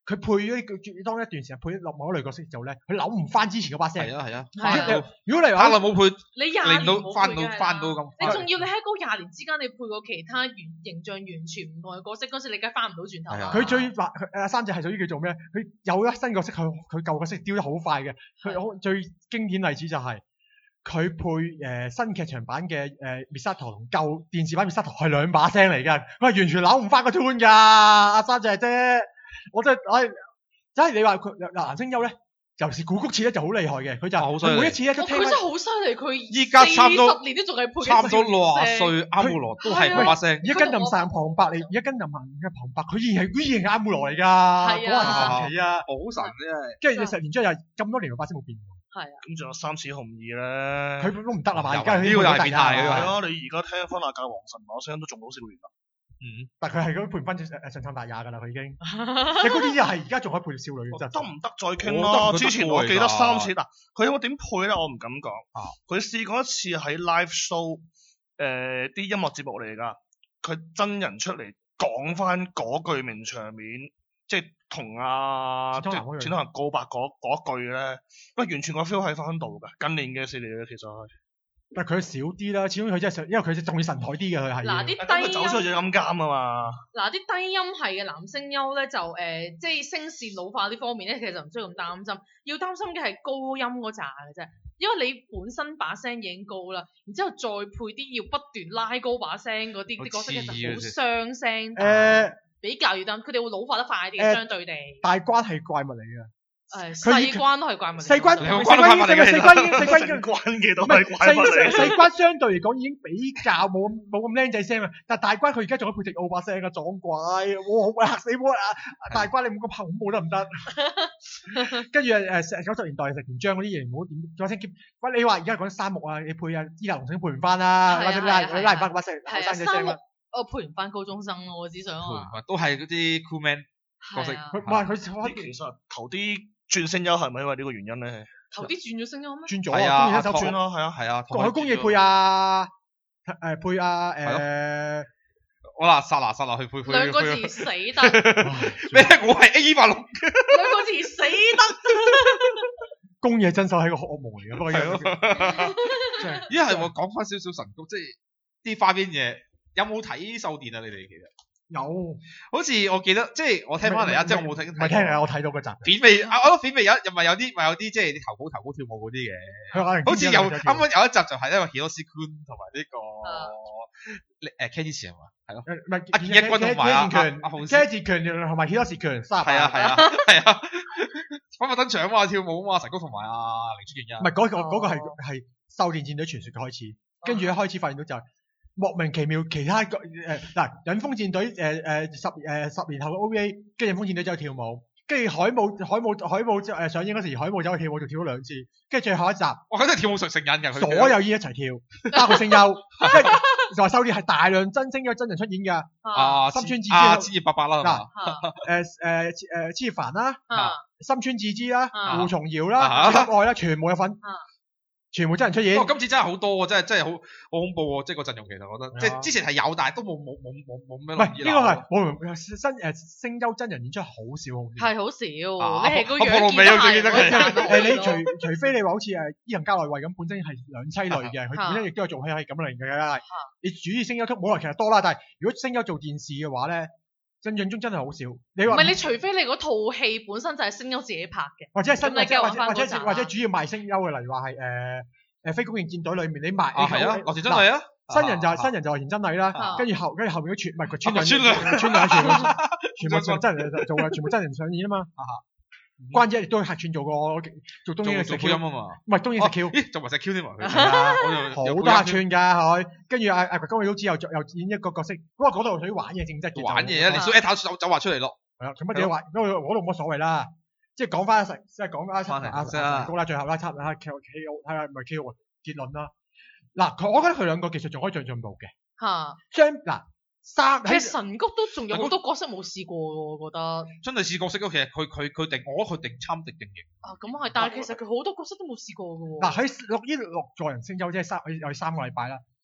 佢配咗佢當一段時間配落某一類角色之後咧，佢扭唔翻之前嗰把聲。 係啊係啊。 如果你話太耐冇配， 你廿年冇翻到配翻到咁。 你仲要你喺嗰廿年之間，你配過其他完形象完全唔同嘅角色，嗰時你梗係翻唔到轉頭啦。 佢最話阿三隻係屬於叫做咩？佢有一新角色，佢佢舊角色丟得好快嘅。佢最經典例子就係、是。佢配誒、呃、新劇場版嘅誒 Misato 同舊電視版 Misato 係兩把聲嚟嘅，佢係完全扭唔翻個 tune 㗎，阿三姐姐，我真係唉，真係你話佢嗱男聲優咧，尤其是古谷徹咧就好厲害嘅，佢就佢每一次咧都聽。佢真係好犀利，佢依家差唔多四十年都仲係配。 差唔多六十歲，阿姆羅都係嗰把聲。 而家跟任上旁白，你而家跟任行嘅旁白，佢依然係佢依然係阿姆羅嚟㗎， 係啊，好神奇啊， 好神真係。 跟住你十年之後又咁多年個把聲冇變。 係啊， 咁仲有三齒紅二咧， 佢都唔得啦嘛，而家呢個又係變態嘅。 係啊，你而家聽翻阿教皇神馬聲都仲好少年啦。 嗯，但佢係嗰配翻誒誒上杉達也㗎啦，佢已經。你嗰啲又係而家仲可以配少女嘅真。 得唔得再傾啦？之前我記得三齒嗱，佢有冇點配咧？我唔敢講。 啊。 佢試過一次喺 live show，誒啲音樂節目嚟㗎，佢真人出嚟講翻嗰句名場面。即係同阿即係錢東行告白嗰嗰句咧，喂完全個 feel 喺翻度㗎。近年嘅事嚟嘅其實係， 但係佢少啲啦，始終佢真係因為佢仲要神台啲嘅佢係。 嗱啲低音走出去就陰監啊嘛。 嗱啲低音係嘅男聲優咧就誒、呃，即係聲線老化呢方面咧，其實唔需要咁擔心，要擔心嘅係高音嗰扎嘅啫。因為你本身把聲已經高啦，然之後再配啲要不斷拉高把聲嗰啲啲角色，其實好傷聲。誒。比較要擔，佢哋會老化得快啲嘅，相對地。大關係怪物嚟嘅。誒，細關都係怪物。細關，細關，細關，細關，細關嘅關嘅都係怪物嚟。細關相對嚟講已經比較冇冇咁僆仔聲啊，但係大關佢而家仲可以配迪奧把聲啊，撞怪，哇！嚇死我啊！大關你冇咁恐怖得唔得？跟住誒九十年代石田章嗰啲嘢唔好點把聲 keep。喂，你話而家講三木啊，你配啊伊達龍聲配唔翻啦，或者拉拉唔翻把聲後生仔聲啦。我配唔翻高中生咯，我只想話。 都係嗰啲 cool man 角色。 佢唔係佢其實頭啲轉聲優係咪因為呢個原因咧？ 頭啲轉咗聲優咩？ 轉咗啊，工業一手轉咯，係啊， 係啊。 佢工業配啊，誒配啊誒。 我嗱剎那剎那去配配。 兩個字死得。 咩？我係 A 八六。兩個字死得。 工業真手係個惡夢嚟嘅，不過係咯。 依家係我講翻少少神谷，即係。啲花邊嘢有冇睇獸電啊？你哋其實有， 好似我記得，即係我聽翻嚟啊，即係我冇睇。唔係聽啊，我睇到嗰集片尾啊，我覺得片尾有又咪有啲咪有啲即係啲投稿投稿跳舞嗰啲嘅，好似有啱啱有一集就係因為 Hiroshi Kun 同埋呢個誒 Kenji 係嘛，係咯，唔係阿健一君同埋阿阿洪思，Kenji 強同埋 Hiroshi Kun，係啊係啊係啊，反目登場啊嘛，跳舞啊嘛，神谷同埋阿鈴木健一，唔係嗰個嗰個係係獸電戰隊傳說嘅開始，跟住一開始發現到就係。莫名其妙，其他個誒嗱，忍風戰隊誒誒十誒十年後嘅 O V A，跟住忍風戰隊走去跳舞，跟住海姆海姆海姆誒上映嗰時，海姆走去跳舞，就跳咗兩次，跟住最後一集，哇！佢真係跳舞成成癮嘅，所有演一齊跳，包括聲優，跟住就話獸電係大量真聲優真人出演㗎，啊，深川智之啊，千葉伯伯啦，嗱，誒誒誒千葉凡啦，深川智之啦，胡松瑤啦，吉愛啦，全部有份。全部真人出演，不過今次真係好多喎，真係真係好好恐怖喎！即係個陣容其實我覺得，即係之前係有，但係都冇冇冇冇冇咩。唔係呢個係冇新誒聲優真人演出好少好少。係好少，你係個樣見得係。誒你除除非你話好似誒伊藤嘉奈惠咁，本身係兩棲類嘅，佢本身亦都有做戲係咁類型嘅。你主要聲優級冇來其實多啦，但係如果聲優做電視嘅話咧，印象中真係好少。你話唔係你除非你嗰套戲本身就係聲優自己拍嘅，或者係新或者或者或者主要賣聲優嘅，例如話係誒誒飛宮戰隊裏面你賣啊係啊，樂田真禮啊，新人就係新人就係田真禮啦，跟住後跟住後面嗰串唔係佢村兩村兩串全部全部真人做嘅，全部真人上演啊嘛。關姐亦都客串做過做東映嘅食 Q 音啊嘛，唔係東映食 Q，咦做埋食 Q 添喎，好多客串㗎佢，跟住阿阿江尾之後又演一個角色，不過嗰度屬於玩嘢性質嘅，玩嘢啊，連小 A 頭走走畫出嚟咯，係啊，做乜嘢玩？因為嗰度冇乜所謂啦，即係講翻實，即係講翻阿阿阿高啦，最後啦，差唔多 K O 睇下唔係 K O 結論啦。嗱，我覺得佢兩個技術仲可以再進步嘅，嚇，將嗱。三其實神谷都仲有好多角色冇試過喎，我覺得真係試角色咯。其實佢佢佢定，我覺得佢定參定定型啊，咁係，但係其實佢好多角色都冇試過嘅喎。嗱喺錄呢六座人聲優即係三有三個禮拜啦，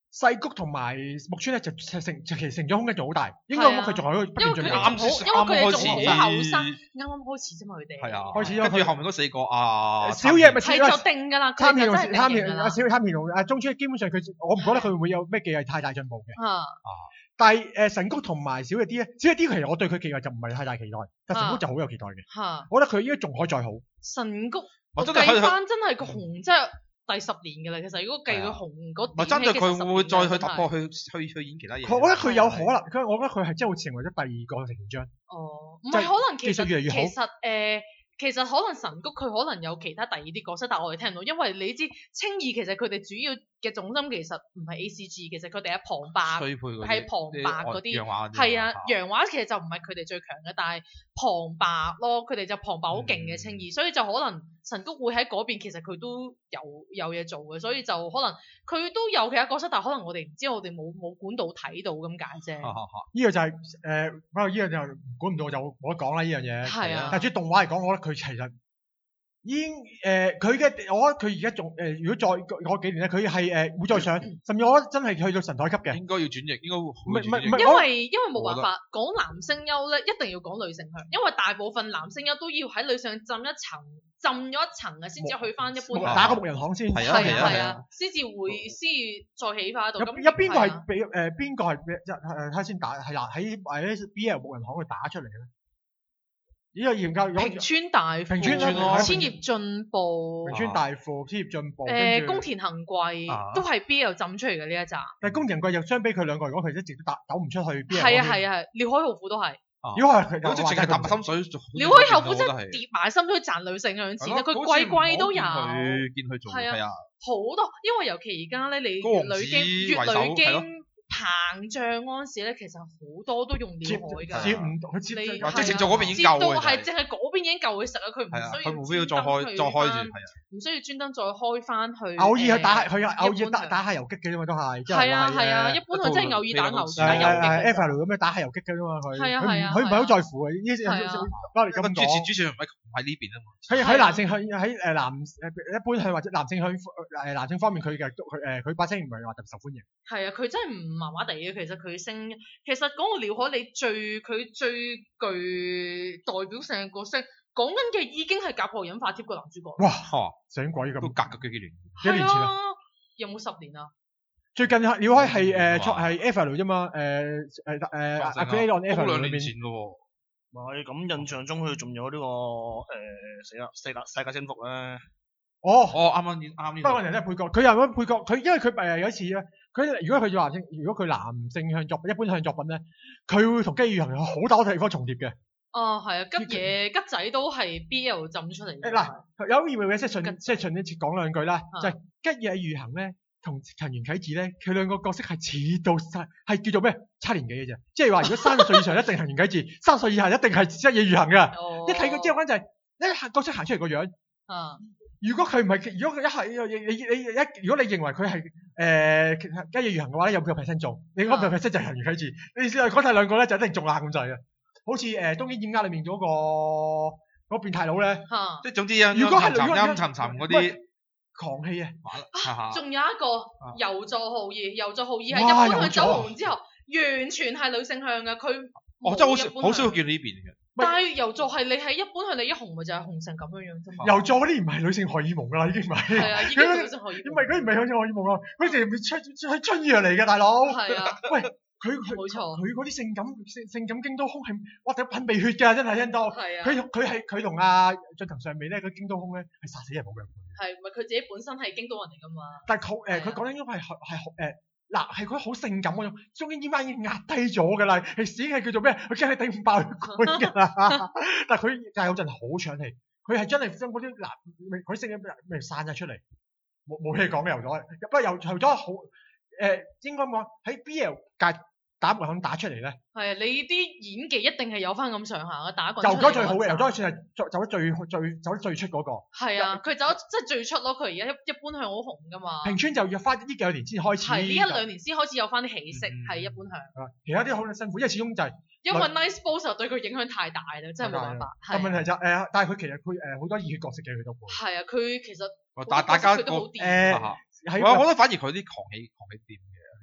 細谷同埋木村咧就成其實成長空間仲好大，應該佢仲可以不斷進步。 因為佢仲好後生，啱啱開始啫嘛，佢哋。 係啊， 開始跟住後面嗰四個啊， 小野咪係就定㗎啦， 參田同參田阿小參田同阿中村基本上佢，我唔覺得佢會有咩技藝太大進步嘅。 啊。 但係誒神谷同埋小野 D 咧，小野 D 其實我對佢技藝就唔係太大期待，但神谷就好有期待嘅。 嚇。我覺得佢應該仲可以再好。 神谷，我計翻真係個紅即係。第十年嘅啦，其實如果計佢紅嗰， 咪針對佢會唔會再去突破去去去演其他嘢？ 我覺得佢有可能，佢我覺得佢係真係會成為咗第二個成章。 哦，唔係可能其實越嚟越好其實誒、呃，其實可能神谷佢可能有其他第二啲角色，但係我哋聽唔到，因為你知青二其實佢哋主要嘅重心其實唔係 A C G， 其實佢哋喺旁白，係旁白嗰啲，係啊，洋畫其實就唔係佢哋最強嘅，但係旁白咯，佢哋就旁白好勁嘅青二，所以就可能神谷會喺嗰邊，其實佢都有有嘢做嘅，所以就可能佢都有其他角色，但係可能我哋唔知，我哋冇冇管道睇到咁解啫。 呢個就係誒，不過呢個就管唔到就冇得講啦，呢樣嘢。係啊。但係動畫嚟講，我覺得佢其實。已經誒，佢、呃、嘅我覺得佢而家仲誒，如果再嗰幾年咧，佢係誒會再上，甚至我覺得真係去到神台級嘅。應該要轉型，應該會唔係唔係唔係， 因為因為冇辦法講男聲優咧，一定要講女性向，因為大部分男聲優都要喺女上浸一層，浸咗一層啊，先至去翻一般。 打個木人行先。 係啊係啊，先至會先至再起翻喺度。咁有邊個係俾誒邊個係誒睇下先打係嗱喺喺 B L 木人行去打出嚟嘅咧？呢個研究平川大輔、 平川啦， 千葉進步、 平川大輔、千葉進步， 誒宮田恒貴都係 B L 浸出嚟嘅呢一集。 但係宮田恒貴又相比佢兩個，如果佢一直都打走唔出去 B L。係啊係啊係，廖海豪輔都係。 如果係佢， 好似淨係揼心水。 廖海豪輔真係跌埋心水賺女性向錢啊！佢季季都有。 佢見佢做係啊， 好多，因為尤其而家咧，你女經越女經。膨脹嗰陣時咧，其實好多都用廖海㗎。 接唔到，佢接你即係直做嗰邊已經夠嘅。 係淨係嗰邊已經夠佢食啊！佢唔需要。 佢唔需要再開再開住，係啊。 唔需要專登再開翻去。 偶爾去打佢偶爾打打下游擊嘅啫嘛，都係。 係啊係啊，一般佢真係偶爾打牛打游擊。 誒 F L 咁樣打下游擊嘅啫嘛，佢。 係啊係啊。 佢唔係好在乎嘅，呢啲包你咁講。 主持主持唔係唔係呢邊啊嘛。 喺喺男性向喺誒男誒一般向或者男性向誒男性方面，佢嘅佢誒佢把聲唔係話特別受歡迎。係啊，佢真係唔麻麻地嘅，其實佢聲。其實講到廖海，你最佢最具代表性嘅角色，講緊嘅已經係甲破忍法貼個男主角。 哇！醒鬼咁， 都隔咗幾年， 幾年前啦。 有冇十年啊？ 最近廖海係誒係 F L 啫嘛，誒誒誒阿 Play on F L 兩年前咯喎。 唔係咁印象中佢仲有呢個誒死啦世界世界征服咧。 哦， 哦啱啱啱呢。 不過人哋係配角，佢又咁配角，佢因為佢誒有一次咧，佢如果佢做男性，如果佢男性向作品，一般向作品咧，佢會同基宇恒有好多地方重疊嘅。 哦，係啊，吉野吉仔都係 B L 浸出嚟嘅。 嗱，有意味嘅即係順即係順呢次講兩句啦，就係吉野宇恒咧同藤原啟智咧，佢兩個角色係似到晒，係叫做咩差年紀嘅啫。即係話如果三十歲以上一定藤原啟智，三十歲以下一定係吉野宇恒嘅。一睇佢之後嗰陣就係一角色行出嚟個樣。啊。如果佢唔係，如果佢一係你你你一，如果你認為佢係誒吉野裕行嘅話咧，有幾個 percent 中，你嗰個 percent 就係藤原啟智。你試下講晒兩個咧，就一定中硬咁滯嘅。好似誒東京閻鴨裏面嗰個嗰個變態佬咧， 即係總之啊， 如果係陰沉沉嗰啲狂氣啊， 仲有一個遊佐浩二，遊佐浩二係一般佢走紅之後，完全係女性向嘅，佢我真係好少好少見呢邊嘅。 但係遊佐係你係一般向你一紅咪就係紅成咁樣樣啫嘛。 遊佐嗰啲唔係女性荷爾蒙㗎啦，已經唔係。 係啊，已經係女性荷爾蒙。 唔係佢唔係女性荷爾蒙啊，佢哋係春係春藥嚟嘅大佬。 係啊。喂， 佢冇錯。 佢嗰啲性感性性感京都胸係哇屌噴鼻血㗎，真係聽到。係啊。佢佢係佢同阿進藤上美咧，佢京都胸咧係殺死人冇嘅。 係，唔係佢自己本身係京都人嚟㗎嘛？ 但係佢誒佢講緊應該係係誒。嗱，係佢好性感嗰種，終於依班已經壓低咗㗎啦，係死係叫做咩？佢驚你頂唔爆佢㗎啦。但係佢但係有陣好搶氣，佢係真係將嗰啲嗱，佢性嘅咪散晒出嚟，冇冇嘢講嘅遊咗，不過遊遊咗好誒，應該講喺 B L 界打木肯打出嚟咧。係啊，你啲演技一定係有翻咁上下嘅打滾。遊咗最好嘅，遊咗算係走得最最走得最出嗰個。係啊，佢走即係最出咯。佢而家一一般向好紅㗎嘛。平川就要翻呢幾兩年先開始。係呢一兩年先開始有翻啲起色，係一般向。其他啲好辛苦，因為始終就係因為 Nice Boss 對佢影響太大啦，真係冇辦法。但問題就誒，但係佢其實佢誒好多熱血角色嘅佢都。係啊，佢其實大大家個誒係，我覺得反而佢啲狂喜狂喜掂嘅。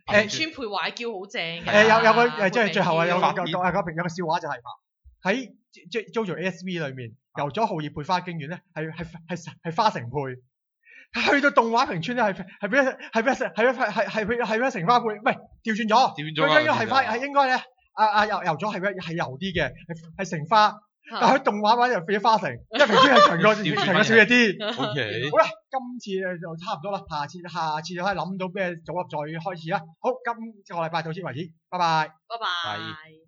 誒川配壞嬌好正嘅。 誒有有個誒即係最後啊有個有個有個有個笑話就係喺 JoJo A S V 裏面，由咗浩葉配花京院咧係係係係花城配，去到動畫平村咧係係俾係俾係係係係俾係俾成花配，唔係調轉咗， 調轉咗佢應該係花係應該咧啊啊油油咗係俾係油啲嘅，係係成花。但喺動畫版就變咗花城，因為平時係長過長過少嘢啲。 O K， 好啦，今次就差唔多啦，下次下次就可以諗到咩組合再開始啦。好，今個禮拜到此為止，拜拜。 拜拜。